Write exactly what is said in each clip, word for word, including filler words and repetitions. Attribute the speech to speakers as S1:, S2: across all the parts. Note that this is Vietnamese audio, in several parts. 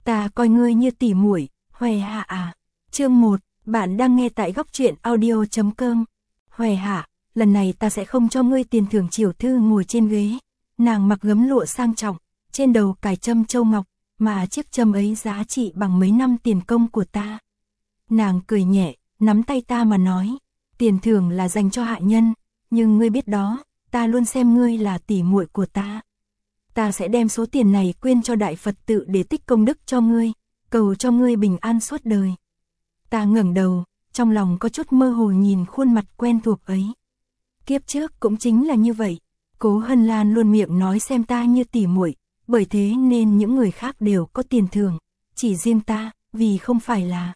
S1: Ta coi ngươi như tỉ muội, Hoè Hạ à. Chương một, bạn đang nghe tại góc truyện audio chấm com. Hoè Hạ, lần này ta sẽ không cho ngươi tiền thưởng. Chiểu thư ngồi trên ghế, nàng mặc gấm lụa sang trọng, trên đầu cài châm châu ngọc, mà chiếc châm ấy giá trị bằng mấy năm tiền công của ta. Nàng cười nhẹ, nắm tay ta mà nói, tiền thưởng là dành cho hạ nhân, nhưng ngươi biết đó, ta luôn xem ngươi là tỉ muội của ta. Ta sẽ đem số tiền này quyên cho Đại Phật tự để tích công đức cho ngươi, cầu cho ngươi bình an suốt đời. Ta ngẩng đầu, trong lòng có chút mơ hồ nhìn khuôn mặt quen thuộc ấy. Kiếp trước cũng chính là như vậy, Cố Hân Lan luôn miệng nói xem ta như tỉ muội, bởi thế nên những người khác đều có tiền thưởng, chỉ riêng ta, vì không phải là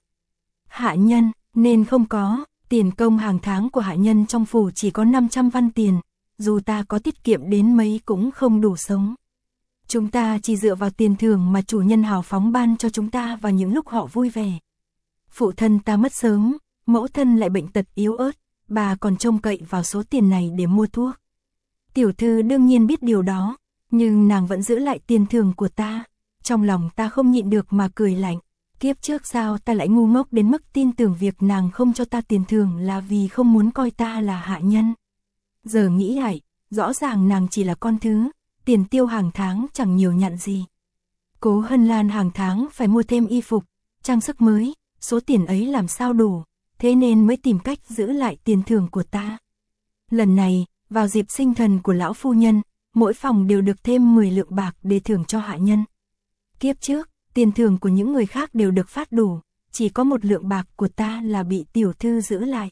S1: hạ nhân, nên không có. Tiền công hàng tháng của hạ nhân trong phủ chỉ có năm trăm văn tiền, dù ta có tiết kiệm đến mấy cũng không đủ sống. Chúng ta chỉ dựa vào tiền thưởng mà chủ nhân hào phóng ban cho chúng ta vào những lúc họ vui vẻ. Phụ thân ta mất sớm, mẫu thân lại bệnh tật yếu ớt, bà còn trông cậy vào số tiền này để mua thuốc. Tiểu thư đương nhiên biết điều đó, nhưng nàng vẫn giữ lại tiền thưởng của ta. Trong lòng ta không nhịn được mà cười lạnh. Kiếp trước sao ta lại ngu ngốc đến mức tin tưởng việc nàng không cho ta tiền thưởng là vì không muốn coi ta là hạ nhân. Giờ nghĩ lại, rõ ràng nàng chỉ là con thứ, tiền tiêu hàng tháng chẳng nhiều nhặn gì. Cố Hân Lan hàng tháng phải mua thêm y phục, trang sức mới, số tiền ấy làm sao đủ, thế nên mới tìm cách giữ lại tiền thưởng của ta. Lần này, vào dịp sinh thần của lão phu nhân, mỗi phòng đều được thêm mười lượng bạc để thưởng cho hạ nhân. Kiếp trước, tiền thưởng của những người khác đều được phát đủ, chỉ có một lượng bạc của ta là bị tiểu thư giữ lại.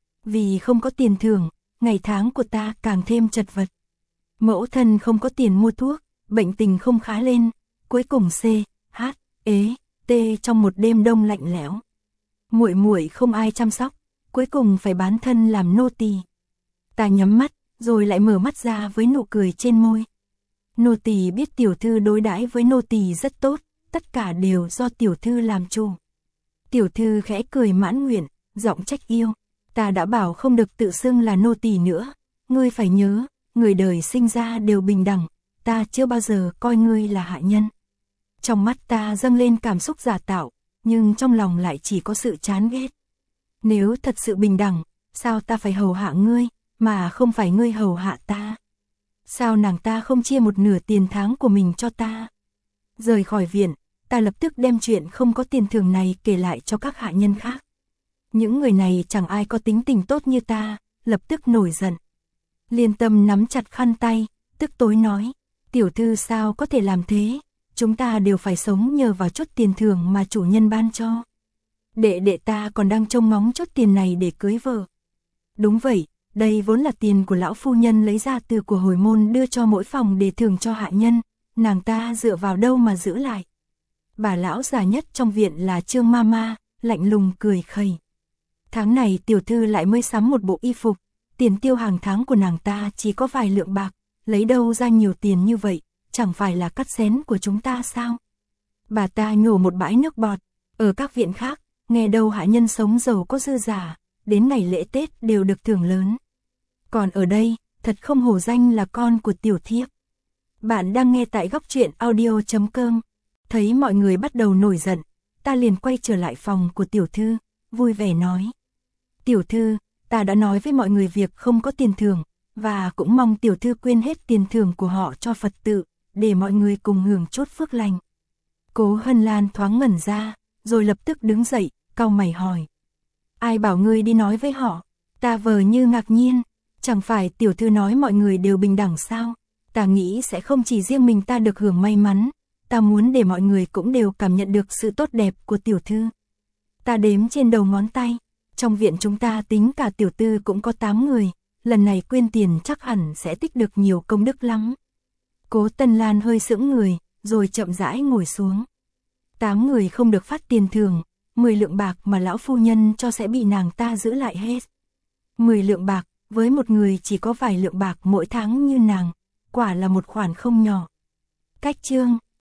S1: Vì không có tiền thưởng, ngày tháng của ta càng thêm chật vật. Mẫu thân không có tiền mua thuốc, bệnh tình không khá lên, cuối cùng C, H, ế, T trong một đêm đông lạnh lẽo. Muội muội không ai chăm sóc, cuối cùng phải bán thân làm nô tỳ. Ta nhắm mắt, rồi lại mở mắt ra với nụ cười trên môi. Nô tỳ biết tiểu thư đối đãi với nô tỳ rất tốt, tất cả đều do tiểu thư làm chủ. Tiểu thư khẽ cười mãn nguyện, giọng trách yêu. Ta đã bảo không được tự xưng là nô tỳ nữa, ngươi phải nhớ, người đời sinh ra đều bình đẳng, ta chưa bao giờ coi ngươi là hạ nhân. Trong mắt ta dâng lên cảm xúc giả tạo, nhưng trong lòng lại chỉ có sự chán ghét. Nếu thật sự bình đẳng, sao ta phải hầu hạ ngươi, mà không phải ngươi hầu hạ ta? Sao nàng ta không chia một nửa tiền tháng của mình cho ta? Rời khỏi viện, ta lập tức đem chuyện không có tiền thưởng này kể lại cho các hạ nhân khác. Những người này chẳng ai có tính tình tốt như ta, lập tức nổi giận. Liên Tâm nắm chặt khăn tay, tức tối nói, tiểu thư sao có thể làm thế, chúng ta đều phải sống nhờ vào chút tiền thưởng mà chủ nhân ban cho. Đệ đệ ta còn đang trông ngóng chút tiền này để cưới vợ. Đúng vậy, đây vốn là tiền của lão phu nhân lấy ra từ của hồi môn đưa cho mỗi phòng để thưởng cho hạ nhân, nàng ta dựa vào đâu mà giữ lại. Bà lão già nhất trong viện là Trương Mama, lạnh lùng cười khẩy. Tháng này tiểu thư lại mới sắm một bộ y phục, tiền tiêu hàng tháng của nàng ta chỉ có vài lượng bạc, lấy đâu ra nhiều tiền như vậy, chẳng phải là cắt xén của chúng ta sao? Bà ta nhổ một bãi nước bọt, ở các viện khác, nghe đâu hạ nhân sống giàu có dư giả, đến ngày lễ Tết đều được thưởng lớn. Còn ở đây, thật không hổ danh là con của tiểu thiếp. Bạn đang nghe tại góc truyện audio chấm com. Thấy mọi người bắt đầu nổi giận, ta liền quay trở lại phòng của tiểu thư, vui vẻ nói. Tiểu thư, ta đã nói với mọi người việc không có tiền thưởng, và cũng mong tiểu thư quyên hết tiền thưởng của họ cho Phật tự, để mọi người cùng hưởng chút phước lành. Cố Hân Lan thoáng ngẩn ra, rồi lập tức đứng dậy, cau mày hỏi. Ai bảo ngươi đi nói với họ? Ta vờ như ngạc nhiên, chẳng phải tiểu thư nói mọi người đều bình đẳng sao? Ta nghĩ sẽ không chỉ riêng mình ta được hưởng may mắn, ta muốn để mọi người cũng đều cảm nhận được sự tốt đẹp của tiểu thư. Ta đếm trên đầu ngón tay, trong viện chúng ta tính cả tiểu thư cũng có tám người, lần này quyên tiền chắc hẳn sẽ tích được nhiều công đức lắm. Cố Tân Lan hơi sững người, rồi chậm rãi ngồi xuống. Tám người không được phát tiền thưởng, mười lượng bạc mà lão phu nhân cho sẽ bị nàng ta giữ lại hết. mười lượng bạc, với một người chỉ có vài lượng bạc mỗi tháng như nàng, quả là một khoản không nhỏ. Cách chương